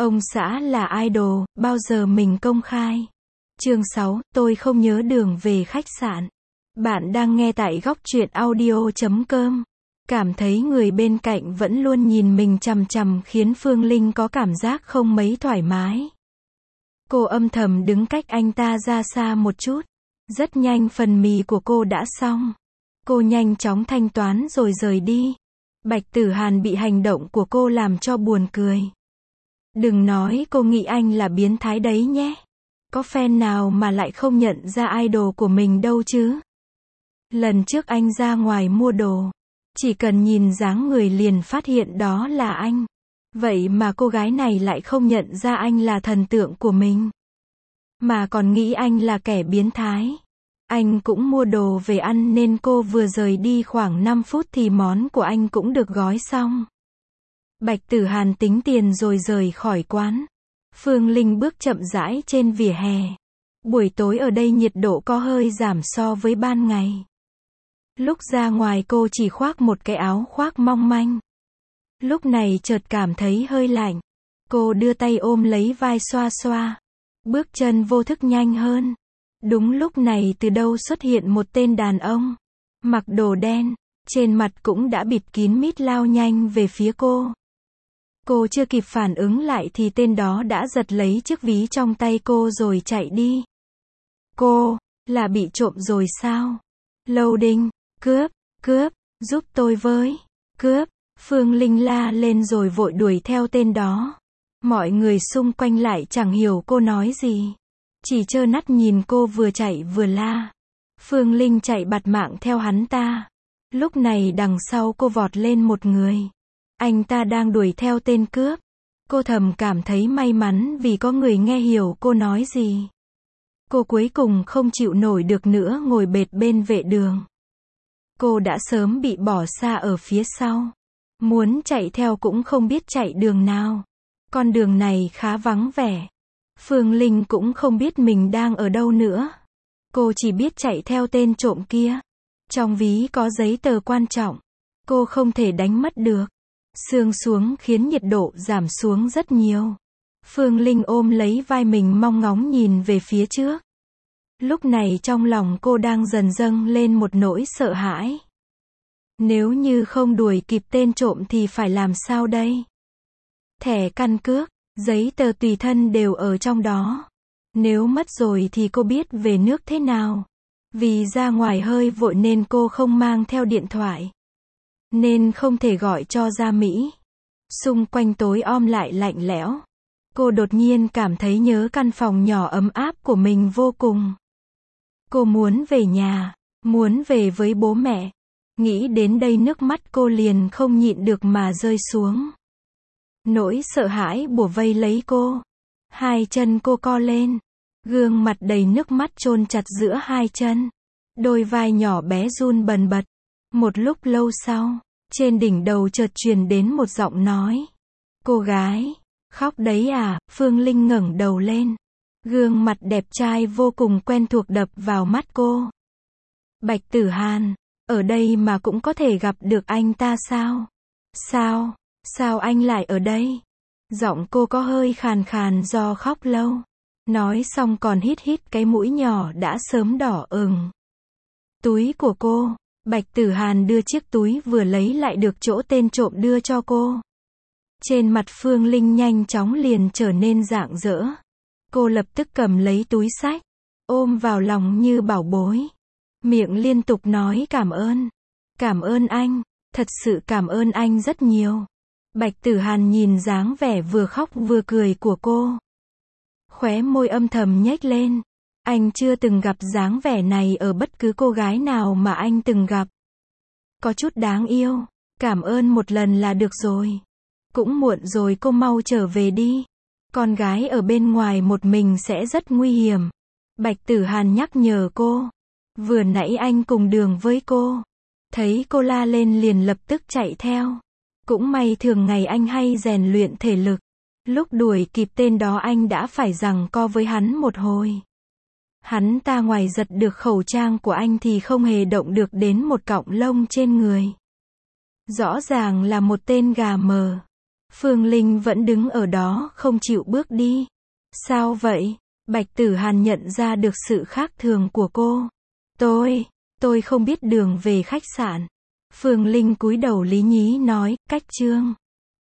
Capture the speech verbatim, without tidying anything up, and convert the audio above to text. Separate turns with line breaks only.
Ông xã là idol, bao giờ mình công khai. Chương sáu, tôi không nhớ đường về khách sạn. Bạn đang nghe tại góc truyện audio chấm com. Cảm thấy người bên cạnh vẫn luôn nhìn mình chằm chằm khiến Phương Linh có cảm giác không mấy thoải mái. Cô âm thầm đứng cách anh ta ra xa một chút. Rất nhanh phần mì của cô đã xong. Cô nhanh chóng thanh toán rồi rời đi. Bạch Tử Hàn bị hành động của cô làm cho buồn cười. Đừng nói cô nghĩ anh là biến thái đấy nhé. Có fan nào mà lại không nhận ra idol của mình đâu chứ. Lần trước anh ra ngoài mua đồ, chỉ cần nhìn dáng người liền phát hiện đó là anh. Vậy mà cô gái này lại không nhận ra anh là thần tượng của mình, mà còn nghĩ anh là kẻ biến thái. Anh cũng mua đồ về ăn nên cô vừa rời đi khoảng năm phút thì món của anh cũng được gói xong. Bạch Tử Hàn tính tiền rồi rời khỏi quán. Phương Linh bước chậm rãi trên vỉa hè. Buổi tối ở đây nhiệt độ có hơi giảm so với ban ngày. Lúc ra ngoài cô chỉ khoác một cái áo khoác mong manh. Lúc này chợt cảm thấy hơi lạnh. Cô đưa tay ôm lấy vai xoa xoa. Bước chân vô thức nhanh hơn. Đúng lúc này từ đâu xuất hiện một tên đàn ông. Mặc đồ đen, trên mặt cũng đã bịt kín mít lao nhanh về phía cô. Cô chưa kịp phản ứng lại thì tên đó đã giật lấy chiếc ví trong tay cô rồi chạy đi. Cô, là bị trộm rồi sao? Loading, cướp, cướp, giúp tôi với, cướp. Phương Linh la lên rồi vội đuổi theo tên đó. Mọi người xung quanh lại chẳng hiểu cô nói gì. Chỉ trơ mắt nhìn cô vừa chạy vừa la. Phương Linh chạy bạt mạng theo hắn ta. Lúc này đằng sau cô vọt lên một người. Anh ta đang đuổi theo tên cướp. Cô thầm cảm thấy may mắn vì có người nghe hiểu cô nói gì. Cô cuối cùng không chịu nổi được nữa ngồi bệt bên vệ đường. Cô đã sớm bị bỏ xa ở phía sau. Muốn chạy theo cũng không biết chạy đường nào. Con đường này khá vắng vẻ. Phương Linh cũng không biết mình đang ở đâu nữa. Cô chỉ biết chạy theo tên trộm kia. Trong ví có giấy tờ quan trọng. Cô không thể đánh mất được. Sương xuống khiến nhiệt độ giảm xuống rất nhiều. Phương Linh ôm lấy vai mình mong ngóng nhìn về phía trước. Lúc này trong lòng cô đang dần dâng lên một nỗi sợ hãi. Nếu như không đuổi kịp tên trộm thì phải làm sao đây? Thẻ căn cước, giấy tờ tùy thân đều ở trong đó. Nếu mất rồi thì cô biết về nước thế nào? Vì ra ngoài hơi vội nên cô không mang theo điện thoại. Nên không thể gọi cho ra Mỹ. Xung quanh tối om lại lạnh lẽo. Cô đột nhiên cảm thấy nhớ căn phòng nhỏ ấm áp của mình vô cùng. Cô muốn về nhà, muốn về với bố mẹ. Nghĩ đến đây nước mắt cô liền không nhịn được mà rơi xuống. Nỗi sợ hãi bủa vây lấy cô. Hai chân cô co lên. Gương mặt đầy nước mắt chôn chặt giữa hai chân. Đôi vai nhỏ bé run bần bật. Một lúc lâu sau, trên đỉnh đầu chợt truyền đến một giọng nói. Cô gái, khóc đấy à? Phương Linh ngẩng đầu lên. Gương mặt đẹp trai vô cùng quen thuộc đập vào mắt cô. Bạch Tử Hàn, ở đây mà cũng có thể gặp được anh ta sao? Sao? Sao anh lại ở đây? Giọng cô có hơi khàn khàn do khóc lâu. Nói xong còn hít hít cái mũi nhỏ đã sớm đỏ ửng. Túi của cô. Bạch Tử Hàn đưa chiếc túi vừa lấy lại được chỗ tên trộm đưa cho cô. Trên mặt Phương Linh nhanh chóng liền trở nên rạng rỡ. Cô lập tức cầm lấy túi xách, ôm vào lòng như bảo bối. Miệng liên tục nói cảm ơn. Cảm ơn anh, thật sự cảm ơn anh rất nhiều. Bạch Tử Hàn nhìn dáng vẻ vừa khóc vừa cười của cô. Khóe môi âm thầm nhếch lên. Anh chưa từng gặp dáng vẻ này ở bất cứ cô gái nào mà anh từng gặp. Có chút đáng yêu. Cảm ơn một lần là được rồi. Cũng muộn rồi, cô mau trở về đi. Con gái ở bên ngoài một mình sẽ rất nguy hiểm. Bạch Tử Hàn nhắc nhở cô. Vừa nãy anh cùng đường với cô. Thấy cô la lên liền lập tức chạy theo. Cũng may thường ngày anh hay rèn luyện thể lực. Lúc đuổi kịp tên đó anh đã phải giằng co với hắn một hồi. Hắn ta ngoài giật được khẩu trang của anh thì không hề động được đến một cọng lông trên người. Rõ ràng là một tên gà mờ. Phương Linh vẫn đứng ở đó không chịu bước đi. Sao vậy? Bạch Tử Hàn nhận ra được sự khác thường của cô. Tôi, tôi không biết đường về khách sạn. Phương Linh cúi đầu lý nhí nói, cách Trương